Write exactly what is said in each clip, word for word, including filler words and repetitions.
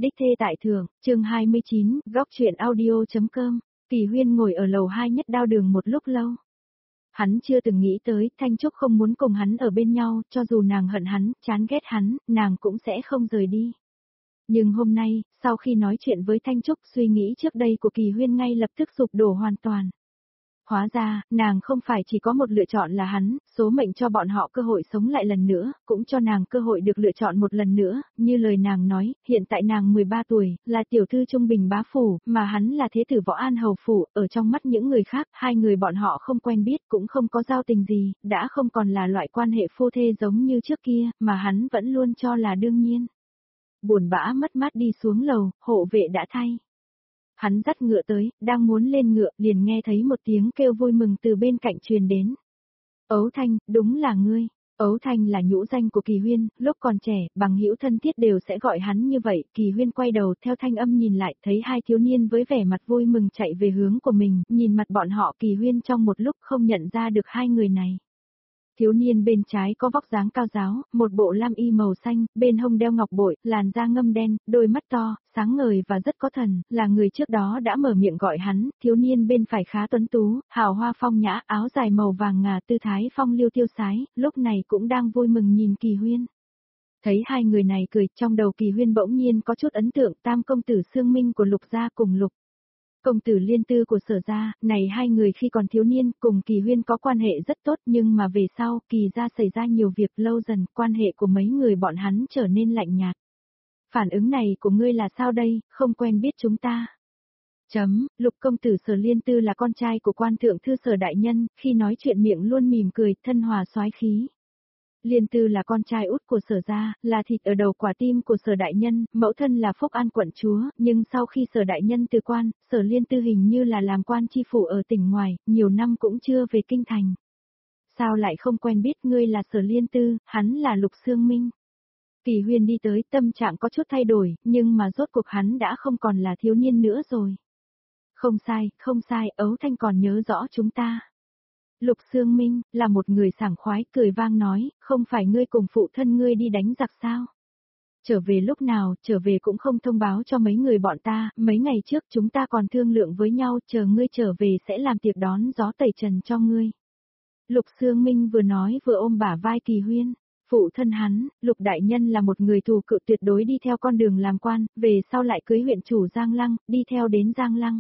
Đích thê tại thượng, chương hai mươi chín, góc truyện audio.com, Kỳ Huyên ngồi ở lầu hai nhất đao đường một lúc lâu. Hắn chưa từng nghĩ tới, Thanh Trúc không muốn cùng hắn ở bên nhau, cho dù nàng hận hắn, chán ghét hắn, nàng cũng sẽ không rời đi. Nhưng hôm nay, sau khi nói chuyện với Thanh Trúc, suy nghĩ trước đây của Kỳ Huyên ngay lập tức sụp đổ hoàn toàn. Hóa ra, nàng không phải chỉ có một lựa chọn là hắn, số mệnh cho bọn họ cơ hội sống lại lần nữa, cũng cho nàng cơ hội được lựa chọn một lần nữa, như lời nàng nói, hiện tại nàng mười ba tuổi, là tiểu thư trung bình bá phủ, mà hắn là thế tử võ an hầu phủ, ở trong mắt những người khác, hai người bọn họ không quen biết, cũng không có giao tình gì, đã không còn là loại quan hệ phu thê giống như trước kia, mà hắn vẫn luôn cho là đương nhiên. Buồn bã mất mát đi xuống lầu, hộ vệ đã thay. Hắn dắt ngựa tới, đang muốn lên ngựa, liền nghe thấy một tiếng kêu vui mừng từ bên cạnh truyền đến. Ấu Thanh, đúng là ngươi. Ấu Thanh là nhũ danh của Kỳ Huyên, lúc còn trẻ, bằng hữu thân thiết đều sẽ gọi hắn như vậy. Kỳ Huyên quay đầu theo thanh âm nhìn lại, thấy hai thiếu niên với vẻ mặt vui mừng chạy về hướng của mình, nhìn mặt bọn họ Kỳ Huyên trong một lúc không nhận ra được hai người này. Thiếu niên bên trái có vóc dáng cao giáo, một bộ lam y màu xanh, bên hông đeo ngọc bội, làn da ngâm đen, đôi mắt to, sáng ngời và rất có thần, là người trước đó đã mở miệng gọi hắn. Thiếu niên bên phải khá tuấn tú, hào hoa phong nhã, áo dài màu vàng ngà, tư thái phong lưu tiêu sái, lúc này cũng đang vui mừng nhìn Kỳ Huyên. Thấy hai người này cười, trong đầu Kỳ Huyên bỗng nhiên có chút ấn tượng, tam công tử Xương Minh của Lục gia cùng Lục công tử Liên Tư của Sở gia, này hai người khi còn thiếu niên cùng Kỳ Huyên có quan hệ rất tốt, nhưng mà về sau Kỳ gia xảy ra nhiều việc, lâu dần quan hệ của mấy người bọn hắn trở nên lạnh nhạt. Phản ứng này của ngươi là sao đây, không quen biết chúng ta. Chấm, Lục công tử Sở Liên Tư là con trai của quan thượng thư Sở đại nhân, khi nói chuyện miệng luôn mỉm cười, thân hòa soái khí. Liên Tư là con trai út của Sở gia, là thịt ở đầu quả tim của Sở đại nhân, mẫu thân là Phúc An quận chúa, nhưng sau khi Sở đại nhân từ quan, Sở Liên Tư hình như là làm quan chi phủ ở tỉnh ngoài, nhiều năm cũng chưa về kinh thành. Sao lại không quen biết, ngươi là Sở Liên Tư, hắn là Lục Xương Minh. Kỳ Huyên đi tới, tâm trạng có chút thay đổi, nhưng mà rốt cuộc hắn đã không còn là thiếu niên nữa rồi. Không sai, không sai, Ấu Thanh còn nhớ rõ chúng ta. Lục Xương Minh, là một người sảng khoái, cười vang nói, không phải ngươi cùng phụ thân ngươi đi đánh giặc sao? Trở về lúc nào, trở về cũng không thông báo cho mấy người bọn ta, mấy ngày trước chúng ta còn thương lượng với nhau, chờ ngươi trở về sẽ làm tiệc đón gió tẩy trần cho ngươi. Lục Xương Minh vừa nói vừa ôm bả vai Kỳ Huyên, phụ thân hắn, Lục đại nhân là một người thù cự tuyệt đối đi theo con đường làm quan, về sau lại cưới huyện chủ Giang Lăng, đi theo đến Giang Lăng.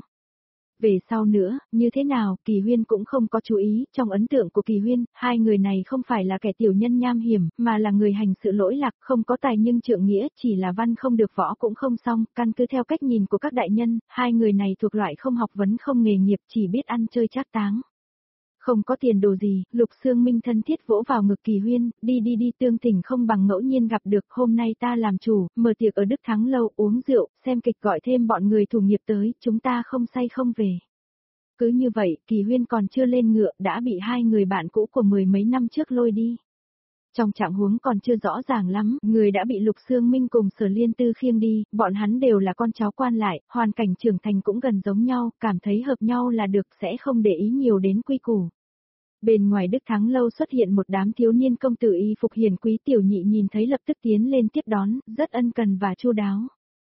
Về sau nữa, như thế nào, Kỳ Huyên cũng không có chú ý, trong ấn tượng của Kỳ Huyên, hai người này không phải là kẻ tiểu nhân nham hiểm, mà là người hành sự lỗi lạc, không có tài nhưng trượng nghĩa, chỉ là văn không được võ cũng không xong, căn cứ theo cách nhìn của các đại nhân, hai người này thuộc loại không học vấn không nghề nghiệp, chỉ biết ăn chơi trác táng. Không có tiền đồ gì, Lục Xương Minh thân thiết vỗ vào ngực Kỳ Huyên, đi đi đi tương tình không bằng ngẫu nhiên gặp được, hôm nay ta làm chủ, mở tiệc ở Đức Thắng Lâu, uống rượu, xem kịch gọi thêm bọn người thủ nghiệp tới, chúng ta không say không về. Cứ như vậy, Kỳ Huyên còn chưa lên ngựa, đã bị hai người bạn cũ của mười mấy năm trước lôi đi. Trong trạng huống còn chưa rõ ràng lắm, người đã bị Lục Xương Minh cùng Sở Liên Tư khiêng đi, bọn hắn đều là con cháu quan lại, hoàn cảnh trưởng thành cũng gần giống nhau, cảm thấy hợp nhau là được, sẽ không để ý nhiều đến quy củ. Bên ngoài Đức Thắng Lâu xuất hiện một đám thiếu niên công tử y phục hiền quý, tiểu nhị nhìn thấy lập tức tiến lên tiếp đón, rất ân cần và chu đáo.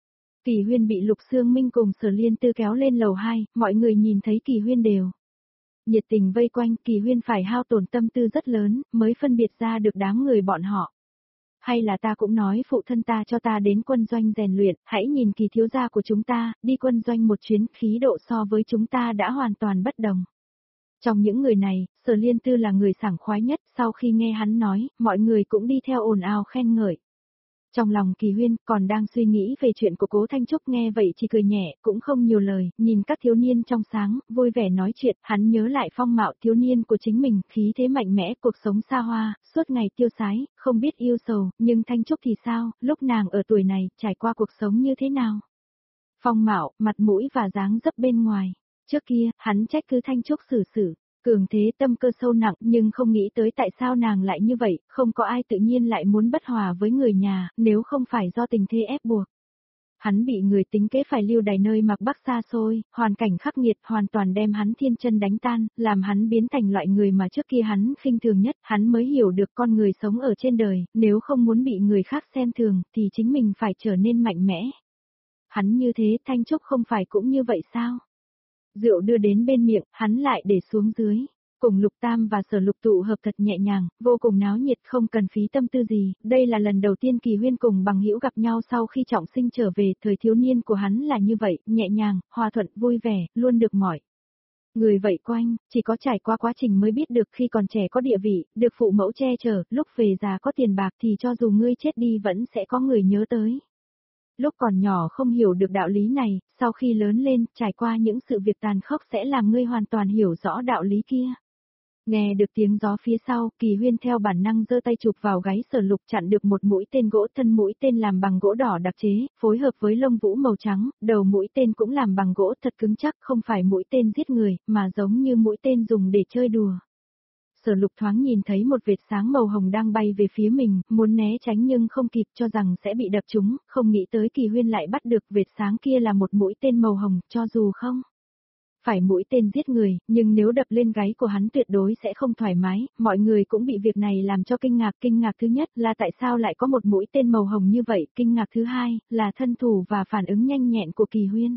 Kỳ Huyên bị Lục Xương Minh cùng Sở Liên Tư kéo lên lầu hai, mọi người nhìn thấy Kỳ Huyên đều nhiệt tình vây quanh, Kỳ Huyên phải hao tổn tâm tư rất lớn, mới phân biệt ra được đám người bọn họ. Hay là ta cũng nói phụ thân ta cho ta đến quân doanh rèn luyện, hãy nhìn Kỳ thiếu gia của chúng ta, đi quân doanh một chuyến, khí độ so với chúng ta đã hoàn toàn bất đồng. Trong những người này, Sở Liên Tư là người sảng khoái nhất, sau khi nghe hắn nói, mọi người cũng đi theo ồn ào khen ngợi. Trong lòng Kỳ Huyên còn đang suy nghĩ về chuyện của Cố Thanh Trúc, nghe vậy chỉ cười nhẹ, cũng không nhiều lời, nhìn các thiếu niên trong sáng, vui vẻ nói chuyện, hắn nhớ lại phong mạo thiếu niên của chính mình, khí thế mạnh mẽ, cuộc sống xa hoa, suốt ngày tiêu sái, không biết yêu sầu, nhưng Thanh Trúc thì sao, lúc nàng ở tuổi này, trải qua cuộc sống như thế nào? Phong mạo, mặt mũi và dáng dấp bên ngoài. Trước kia, hắn trách cứ Thanh Trúc xử xử, cường thế tâm cơ sâu nặng, nhưng không nghĩ tới tại sao nàng lại như vậy, không có ai tự nhiên lại muốn bất hòa với người nhà, nếu không phải do tình thế ép buộc. Hắn bị người tính kế phải lưu đày nơi mặc bắc xa xôi, hoàn cảnh khắc nghiệt hoàn toàn đem hắn thiên chân đánh tan, làm hắn biến thành loại người mà trước kia hắn khinh thường nhất, hắn mới hiểu được con người sống ở trên đời, nếu không muốn bị người khác xem thường, thì chính mình phải trở nên mạnh mẽ. Hắn như thế, Thanh Trúc không phải cũng như vậy sao? Rượu đưa đến bên miệng, hắn lại để xuống dưới. Cùng Lục Tam và Sở Lục tụ hợp thật nhẹ nhàng, vô cùng náo nhiệt, không cần phí tâm tư gì, đây là lần đầu tiên Kỳ Huyên cùng bằng hữu gặp nhau sau khi trọng sinh trở về, thời thiếu niên của hắn là như vậy, nhẹ nhàng, hòa thuận, vui vẻ, luôn được mỏi. Người vậy quanh, chỉ có trải qua quá trình mới biết được khi còn trẻ có địa vị, được phụ mẫu che chở, lúc về già có tiền bạc thì cho dù ngươi chết đi vẫn sẽ có người nhớ tới. Lúc còn nhỏ không hiểu được đạo lý này, sau khi lớn lên, trải qua những sự việc tàn khốc sẽ làm ngươi hoàn toàn hiểu rõ đạo lý kia. Nghe được tiếng gió phía sau, Kỳ Huyên theo bản năng giơ tay chụp vào gáy Sở Lục, chặn được một mũi tên gỗ, thân mũi tên làm bằng gỗ đỏ đặc chế, phối hợp với lông vũ màu trắng, đầu mũi tên cũng làm bằng gỗ thật cứng chắc, không phải mũi tên giết người, mà giống như mũi tên dùng để chơi đùa. Sở Lục thoáng nhìn thấy một vệt sáng màu hồng đang bay về phía mình, muốn né tránh nhưng không kịp, cho rằng sẽ bị đập trúng, không nghĩ tới Kỳ Huyên lại bắt được vệt sáng kia là một mũi tên màu hồng, cho dù không phải mũi tên giết người, nhưng nếu đập lên gáy của hắn tuyệt đối sẽ không thoải mái, mọi người cũng bị việc này làm cho kinh ngạc. Kinh ngạc thứ nhất là tại sao lại có một mũi tên màu hồng như vậy, kinh ngạc thứ hai là thân thủ và phản ứng nhanh nhẹn của Kỳ Huyên.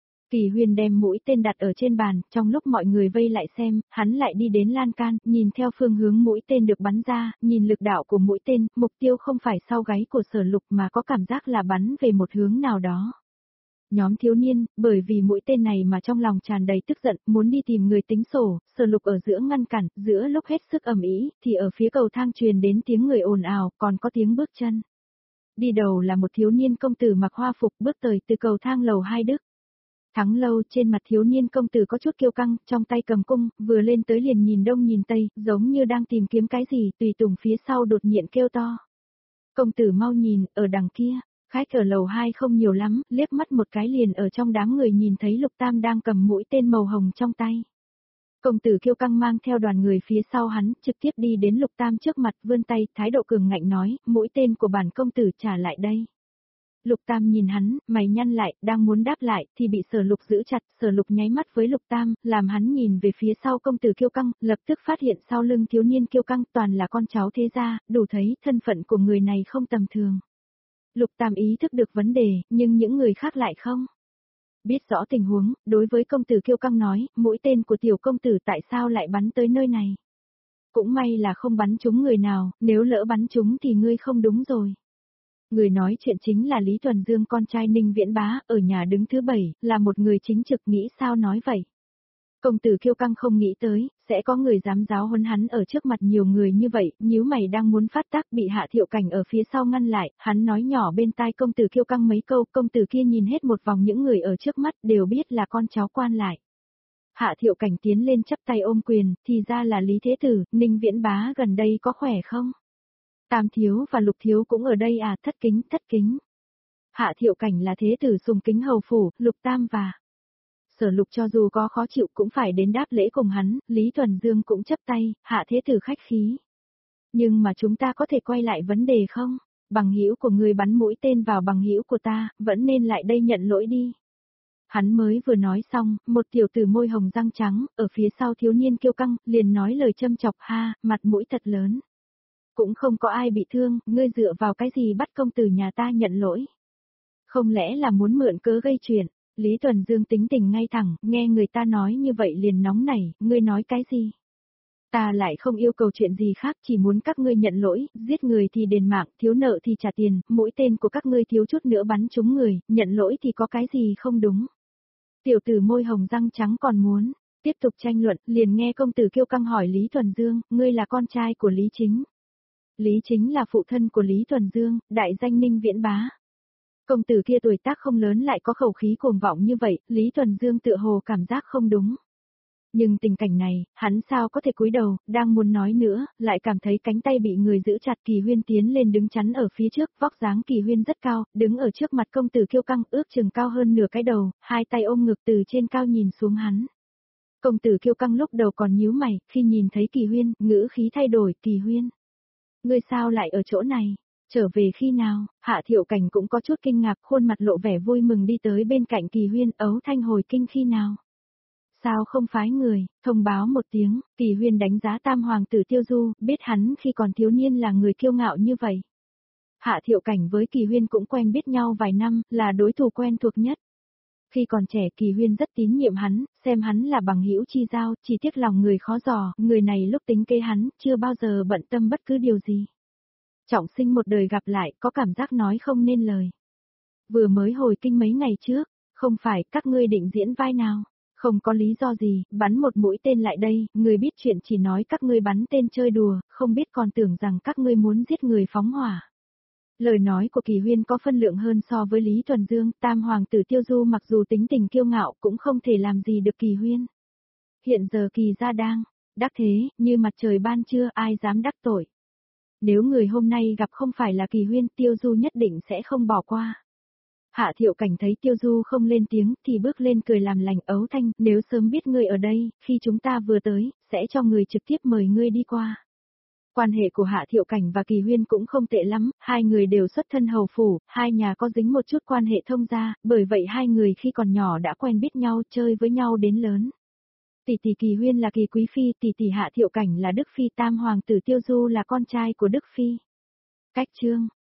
Kỳ Huyên đem mũi tên đặt ở trên bàn, trong lúc mọi người vây lại xem, hắn lại đi đến lan can, nhìn theo phương hướng mũi tên được bắn ra, nhìn lực đạo của mũi tên, mục tiêu không phải sau gáy của Sở Lục mà có cảm giác là bắn về một hướng nào đó. Nhóm thiếu niên, bởi vì mũi tên này mà trong lòng tràn đầy tức giận, muốn đi tìm người tính sổ, Sở Lục ở giữa ngăn cản, giữa lúc hết sức ầm ĩ, thì ở phía cầu thang truyền đến tiếng người ồn ào, còn có tiếng bước chân. Đi đầu là một thiếu niên công tử mặc hoa phục bước tới từ cầu thang lầu hai Đức. Thắng Lâu, trên mặt thiếu niên công tử có chút kiêu căng, trong tay cầm cung, vừa lên tới liền nhìn đông nhìn tây, giống như đang tìm kiếm cái gì, tùy tùng phía sau đột nhiên kêu to. Công tử mau nhìn, ở đằng kia. Khách ở lầu hai không nhiều lắm, liếc mắt một cái liền ở trong đám người nhìn thấy Lục Tam đang cầm mũi tên màu hồng trong tay. Công tử kiêu căng mang theo đoàn người phía sau hắn, trực tiếp đi đến Lục Tam trước mặt, vươn tay, thái độ cường ngạnh nói, mũi tên của bản công tử trả lại đây. Lục Tam nhìn hắn, mày nhăn lại, đang muốn đáp lại, thì bị Sở Lục giữ chặt, Sở Lục nháy mắt với Lục Tam, làm hắn nhìn về phía sau công tử kiêu căng, lập tức phát hiện sau lưng thiếu niên kiêu căng toàn là con cháu thế gia, đủ thấy thân phận của người này không tầm thường. Lục Tam ý thức được vấn đề, nhưng những người khác lại không. Biết rõ tình huống, đối với công tử kiêu căng nói, mũi tên của tiểu công tử tại sao lại bắn tới nơi này. Cũng may là không bắn trúng người nào, nếu lỡ bắn trúng thì ngươi không đúng rồi. Người nói chuyện chính là Lý Tuần Dương, con trai Ninh Viễn Bá, ở nhà đứng thứ bảy, là một người chính trực, nghĩ sao nói vậy. Công tử kiêu căng không nghĩ tới, sẽ có người dám giáo huấn hắn ở trước mặt nhiều người như vậy, nhíu mày đang muốn phát tác bị Hạ Thiệu Cảnh ở phía sau ngăn lại, hắn nói nhỏ bên tai công tử kiêu căng mấy câu, công tử kia nhìn hết một vòng những người ở trước mắt đều biết là con cháu quan lại. Hạ Thiệu Cảnh tiến lên chắp tay ôm quyền, thì ra là Lý Thế Tử, Ninh Viễn Bá gần đây có khỏe không? Tam thiếu và Lục thiếu cũng ở đây à, thất kính, thất kính. Hạ Thiệu Cảnh là Thế Tử sùng kính hầu phủ, Lục Tam và Sở Lục cho dù có khó chịu cũng phải đến đáp lễ cùng hắn, Lý Tuần Dương cũng chấp tay, Hạ Thế Tử khách khí. Nhưng mà chúng ta có thể quay lại vấn đề không? Bằng hữu của người bắn mũi tên vào bằng hữu của ta, vẫn nên lại đây nhận lỗi đi. Hắn mới vừa nói xong, một tiểu tử môi hồng răng trắng, ở phía sau thiếu niên kiêu căng, liền nói lời châm chọc, ha, mặt mũi thật lớn. Cũng không có ai bị thương, ngươi dựa vào cái gì bắt công tử nhà ta nhận lỗi? Không lẽ là muốn mượn cớ gây chuyện? Lý Tuần Dương tính tình ngay thẳng, nghe người ta nói như vậy liền nóng nảy, ngươi nói cái gì? Ta lại không yêu cầu chuyện gì khác, chỉ muốn các ngươi nhận lỗi, giết người thì đền mạng, thiếu nợ thì trả tiền, mũi tên của các ngươi thiếu chút nữa bắn trúng người, nhận lỗi thì có cái gì không đúng? Tiểu tử môi hồng răng trắng còn muốn tiếp tục tranh luận, liền nghe công tử kiêu căng hỏi Lý Tuần Dương, ngươi là con trai của Lý Chính. Lý Chính là phụ thân của Lý Tuần Dương, đại danh Ninh Viễn Bá. Công tử kia tuổi tác không lớn lại có khẩu khí cuồng vọng như vậy, Lý Tuần Dương tựa hồ cảm giác không đúng. Nhưng tình cảnh này, hắn sao có thể cúi đầu, đang muốn nói nữa, lại cảm thấy cánh tay bị người giữ chặt. Kỳ Huyên tiến lên đứng chắn ở phía trước, vóc dáng Kỳ Huyên rất cao, đứng ở trước mặt công tử kiêu căng, ước chừng cao hơn nửa cái đầu, hai tay ôm ngực từ trên cao nhìn xuống hắn. Công tử kiêu căng lúc đầu còn nhíu mày, khi nhìn thấy Kỳ Huyên, ngữ khí thay đổi, Kỳ Huyên. Ngươi sao lại ở chỗ này? Trở về khi nào? Hạ Thiệu Cảnh cũng có chút kinh ngạc, khuôn mặt lộ vẻ vui mừng đi tới bên cạnh Kỳ Huyên, ấu thanh hồi kinh khi nào? Sao không phái người, thông báo một tiếng. Kỳ Huyên đánh giá tam hoàng tử Tiêu Du, biết hắn khi còn thiếu niên là người kiêu ngạo như vậy. Hạ Thiệu Cảnh với Kỳ Huyên cũng quen biết nhau vài năm, là đối thủ quen thuộc nhất. Khi còn trẻ Kỳ Huyên rất tín nhiệm hắn, xem hắn là bằng hữu chi giao, chỉ tiếc lòng người khó dò, người này lúc tính kế hắn, chưa bao giờ bận tâm bất cứ điều gì. Trọng Sinh một đời gặp lại, có cảm giác nói không nên lời. Vừa mới hồi kinh mấy ngày trước, không phải các ngươi định diễn vai nào? Không có lý do gì, bắn một mũi tên lại đây, người biết chuyện chỉ nói các ngươi bắn tên chơi đùa, không biết còn tưởng rằng các ngươi muốn giết người phóng hỏa. Lời nói của Kỳ Huyên có phân lượng hơn so với Lý Tuần Dương, tam hoàng tử Tiêu Du mặc dù tính tình kiêu ngạo cũng không thể làm gì được Kỳ Huyên. Hiện giờ Kỳ gia đang đắc thế, như mặt trời ban trưa, ai dám đắc tội. Nếu người hôm nay gặp không phải là Kỳ Huyên, Tiêu Du nhất định sẽ không bỏ qua. Hạ Thiệu Cảnh thấy Tiêu Du không lên tiếng, thì bước lên cười làm lành, Ấu Thanh, nếu sớm biết ngươi ở đây, khi chúng ta vừa tới, sẽ cho người trực tiếp mời ngươi đi qua. Quan hệ của Hạ Thiệu Cảnh và Kỳ Huyên cũng không tệ lắm, hai người đều xuất thân hầu phủ, hai nhà có dính một chút quan hệ thông gia, bởi vậy hai người khi còn nhỏ đã quen biết nhau, chơi với nhau đến lớn. Tỷ tỷ Kỳ Huyên là Kỳ Quý Phi, tỷ tỷ Hạ Thiệu Cảnh là Đức Phi, tam hoàng tử Tiêu Du là con trai của Đức Phi. Cách chương